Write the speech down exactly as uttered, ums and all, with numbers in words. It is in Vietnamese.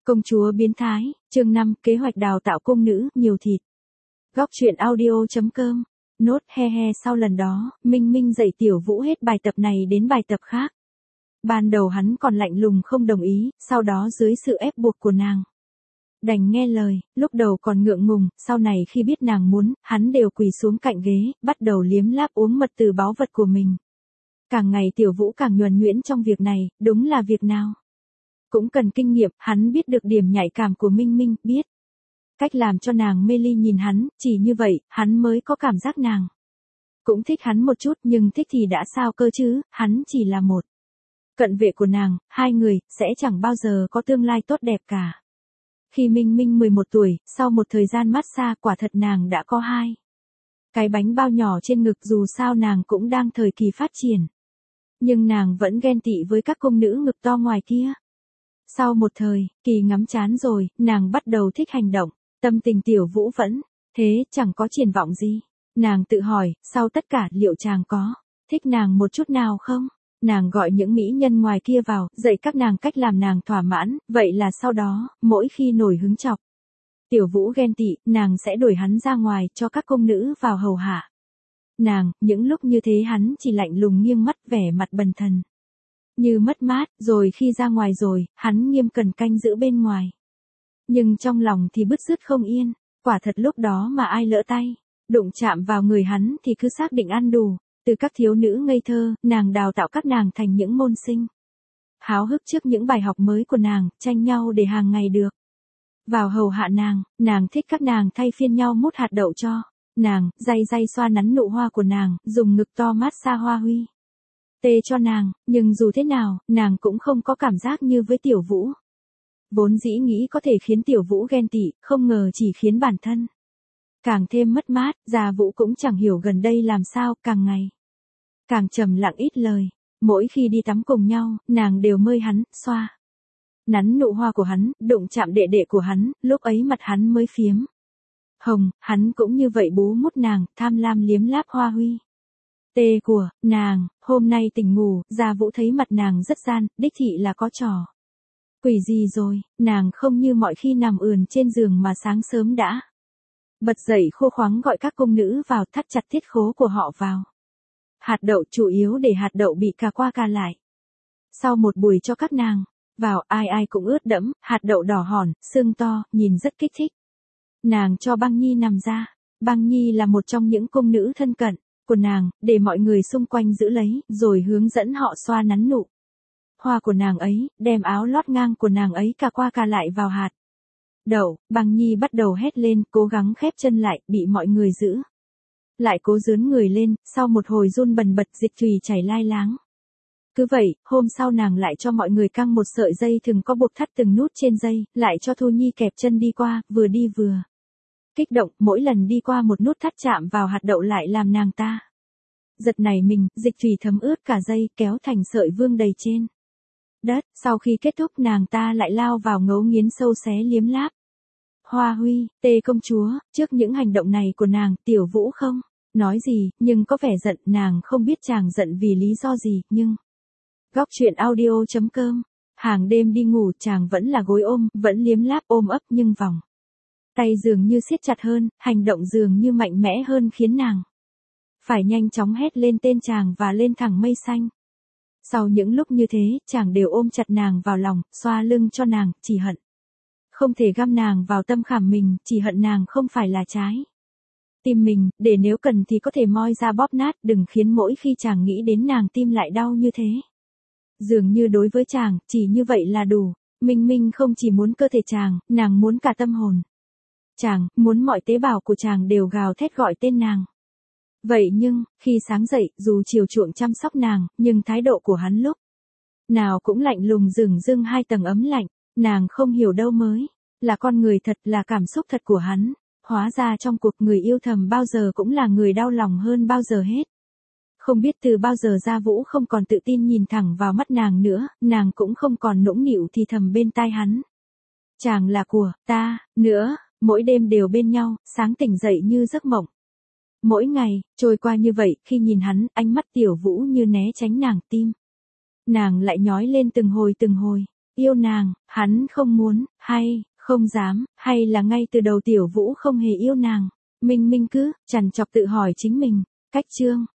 Công chúa biến thái, chương năm, kế hoạch đào tạo cung nữ, nhiều thịt. Góc truyện audio.com. Nốt he he sau lần đó, Minh Minh dạy Tiểu Vũ hết bài tập này đến bài tập khác. Ban đầu hắn còn lạnh lùng không đồng ý, sau đó dưới sự ép buộc của nàng, đành nghe lời, lúc đầu còn ngượng ngùng, sau này khi biết nàng muốn, hắn đều quỳ xuống cạnh ghế, bắt đầu liếm láp uống mật từ báu vật của mình. Càng ngày Tiểu Vũ càng nhuần nhuyễn trong việc này, đúng là việc nào cũng cần kinh nghiệm, hắn biết được điểm nhạy cảm của Minh Minh, biết cách làm cho nàng mê ly nhìn hắn, chỉ như vậy, hắn mới có cảm giác nàng cũng thích hắn một chút, nhưng thích thì đã sao cơ chứ, hắn chỉ là một cận vệ của nàng, hai người sẽ chẳng bao giờ có tương lai tốt đẹp cả. Khi Minh Minh mười một tuổi, sau một thời gian massage, quả thật nàng đã có hai cái bánh bao nhỏ trên ngực, dù sao nàng cũng đang thời kỳ phát triển. Nhưng nàng vẫn ghen tị với các cung nữ ngực to ngoài kia. Sau một thời, kỳ ngắm chán rồi, nàng bắt đầu thích hành động, tâm tình Tiểu Vũ vẫn thế, chẳng có triển vọng gì. Nàng tự hỏi, sau tất cả liệu chàng có thích nàng một chút nào không? Nàng gọi những mỹ nhân ngoài kia vào, dạy các nàng cách làm nàng thỏa mãn, vậy là sau đó, mỗi khi nổi hứng chọc Tiểu Vũ ghen tị, nàng sẽ đuổi hắn ra ngoài cho các cung nữ vào hầu hạ nàng, những lúc như thế hắn chỉ lạnh lùng nghiêng mắt, vẻ mặt bần thần như mất mát, rồi khi ra ngoài rồi, hắn nghiêm cẩn canh giữ bên ngoài. Nhưng trong lòng thì bứt rứt không yên, quả thật lúc đó mà ai lỡ tay đụng chạm vào người hắn thì cứ xác định ăn đủ. Từ các thiếu nữ ngây thơ, nàng đào tạo các nàng thành những môn sinh háo hức trước những bài học mới của nàng, tranh nhau để hàng ngày được vào hầu hạ nàng. Nàng thích các nàng thay phiên nhau mút hạt đậu cho nàng, day day xoa nắn nụ hoa của nàng, dùng ngực to mát xa hoa huy tê cho nàng, nhưng dù thế nào, nàng cũng không có cảm giác như với Tiểu Vũ. Vốn dĩ nghĩ có thể khiến Tiểu Vũ ghen tị, không ngờ chỉ khiến bản thân càng thêm mất mát. Gia Vũ cũng chẳng hiểu gần đây làm sao, càng ngày càng trầm lặng ít lời. Mỗi khi đi tắm cùng nhau, nàng đều mơi hắn, xoa nắn nụ hoa của hắn, đụng chạm đệ đệ của hắn, lúc ấy mặt hắn mới phiếm hồng, hắn cũng như vậy bú mút nàng, tham lam liếm láp hoa huy tê của nàng. Hôm nay tỉnh ngủ, Gia Vũ thấy mặt nàng rất gian, đích thị là có trò quỷ gì rồi. Nàng không như mọi khi nằm ườn trên giường mà sáng sớm đã bật dậy khô khoắng gọi các cung nữ vào, thắt chặt tiết khố của họ vào hạt đậu, chủ yếu để hạt đậu bị cà qua cà lại. Sau một buổi cho các nàng vào, ai ai cũng ướt đẫm, hạt đậu đỏ hòn, xương to, nhìn rất kích thích. Nàng cho Băng Nhi nằm ra. Băng Nhi là một trong những cung nữ thân cận của nàng, để mọi người xung quanh giữ lấy, rồi hướng dẫn họ xoa nắn nụ hoa của nàng ấy, đem áo lót ngang của nàng ấy cà qua cà lại vào hạt đậu. Băng Nhi bắt đầu hét lên, cố gắng khép chân lại, bị mọi người giữ lại cố dướn người lên, sau một hồi run bần bật, dịch chùy chảy lai láng. Cứ vậy, hôm sau nàng lại cho mọi người căng một sợi dây thừng có buộc thắt từng nút trên dây, lại cho Thu Nhi kẹp chân đi qua, vừa đi vừa kích động, mỗi lần đi qua một nút thắt chạm vào hạt đậu lại làm nàng ta giật nảy mình, dịch chùy thấm ướt cả dây, kéo thành sợi vương đầy trên đất. Sau khi kết thúc, nàng ta lại lao vào ngấu nghiến sâu xé liếm láp hoa huy tê công chúa. Trước những hành động này của nàng, Tiểu Vũ không nói gì, nhưng có vẻ giận. Nàng không biết chàng giận vì lý do gì, nhưng góc truyện audio.com. Hàng đêm đi ngủ, chàng vẫn là gối ôm, vẫn liếm láp ôm ấp, nhưng vòng tay dường như siết chặt hơn, hành động dường như mạnh mẽ hơn, khiến nàng phải nhanh chóng hét lên tên chàng và lên thẳng mây xanh. Sau những lúc như thế, chàng đều ôm chặt nàng vào lòng, xoa lưng cho nàng, chỉ hận không thể găm nàng vào tâm khảm mình, chỉ hận nàng không phải là trái tim mình, để nếu cần thì có thể moi ra bóp nát, đừng khiến mỗi khi chàng nghĩ đến nàng tim lại đau như thế. Dường như đối với chàng, chỉ như vậy là đủ. Minh Minh không chỉ muốn cơ thể chàng, nàng muốn cả tâm hồn chàng, muốn mọi tế bào của chàng đều gào thét gọi tên nàng. Vậy nhưng, khi sáng dậy, dù chiều chuộng chăm sóc nàng, nhưng thái độ của hắn lúc nào cũng lạnh lùng, dửng dưng hai tầng ấm lạnh. Nàng không hiểu đâu mới là con người thật, là cảm xúc thật của hắn. Hóa ra trong cuộc người yêu thầm bao giờ cũng là người đau lòng hơn bao giờ hết. Không biết từ bao giờ Gia Vũ không còn tự tin nhìn thẳng vào mắt nàng nữa, nàng cũng không còn nũng nịu thì thầm bên tai hắn. Chàng là của ta nữa, mỗi đêm đều bên nhau, sáng tỉnh dậy như giấc mộng. Mỗi ngày, trôi qua như vậy, khi nhìn hắn, ánh mắt Tiểu Vũ như né tránh nàng, tim nàng lại nhói lên từng hồi từng hồi. Yêu nàng, hắn không muốn, hay, không dám, hay là ngay từ đầu Tiểu Vũ không hề yêu nàng. Minh Minh cứ, chằn chọc tự hỏi chính mình. Cách chương